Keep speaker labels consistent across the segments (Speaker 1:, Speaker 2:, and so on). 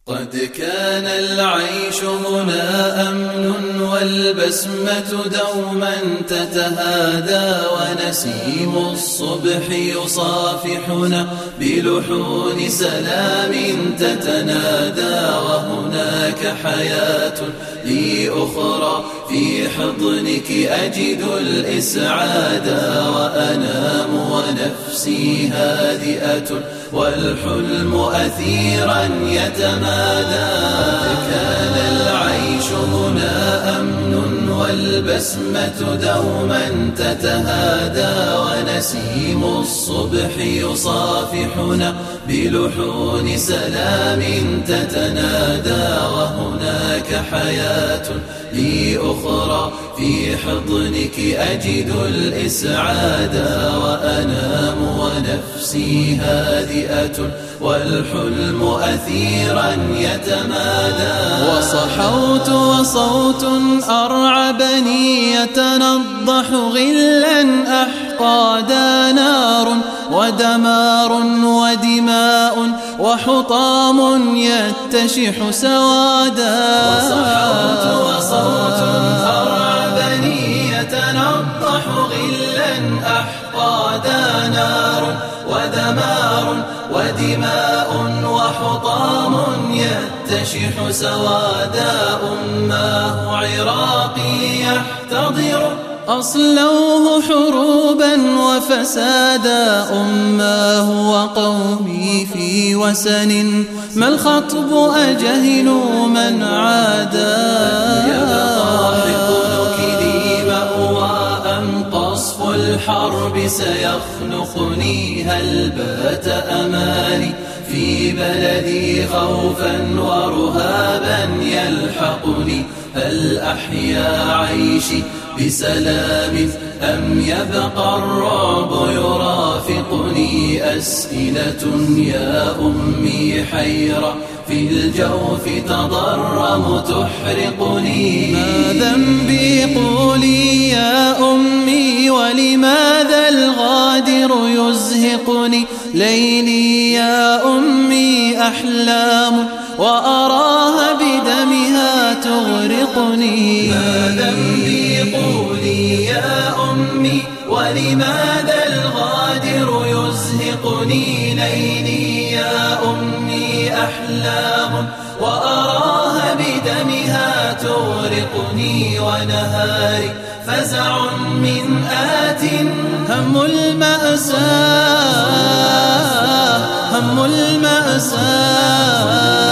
Speaker 1: قد كان العيش هنا أمن والبسمة دوما تتهادى ونسيم الصبح يصافحنا بلحون سلام تتنادى وهناك حياة لي أخرى في حضنك أجد الإسعاد وأنام ونفسي هادئة والحلم أثيرا يتمادى كان العيش هنا أمن والبسمة دوما تتهادى ونسيم الصبح يصافحنا بلحون سلام تتنادى وهناك حياة لي أخرى في حضنك أجد الإسعاد وأنام ونفسي هادئة والحلم أثيرا يتمادى وصحوت وصوت أرعبني يتنضح غلا أحقادا نار ودمار ودماء وحطام يتشح سوادا
Speaker 2: وصحوت وصوت أرعبني يتنضح غلا أحقادا نار ودمار ودماء وحطام يتشح سوادا أماه عراقي يحتضر
Speaker 1: أصلوه حروبا وفسادا أماه وقومي في وسن ما الخطب أجهلوا من عادا
Speaker 2: يبقى حقنك لي مأوى أم قصف الحرب سيخنقني هل بات أمالي في بلدي خوفا ورهابا يلحقني هل أحيا عيشي بسلام أم يبقى الرعب يرافقني أسئلة يا أمي حيرة في الجوف تضرم تحرقني
Speaker 1: ما ذنبي قولي يا أمي ولماذا الغادر يزهقني ليلي يا أمي أحلام وأراها بدمها تغرقني
Speaker 2: ما ذنبي قولي يا أمي ولماذا الغادر يزهقني ليلي يا أمي أحلام وأراها بدمها تغرقني ونهاري فزع من آت
Speaker 1: هم المأساة هم المأساة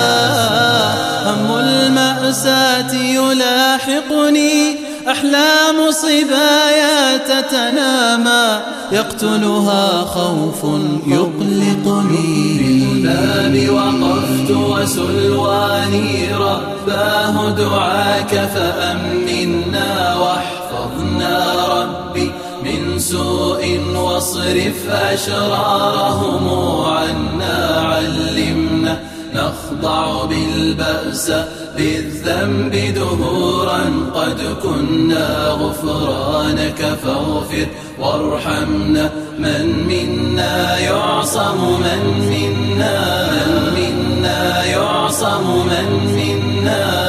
Speaker 1: هم المأساة يلاحقني أحلام صبايا تتنامى يقتلها خوف يقلقني
Speaker 2: بالباب وقفت وسلواني رباه دعاك فأمنا واحفظنا ربي من سوء واصرف أشرارهم عنا علمنا نخضع بالبأس بالذنب دهورا قد كنا غفرانك فاغفر وارحمنا من منا يعصم من منا يعصم من منا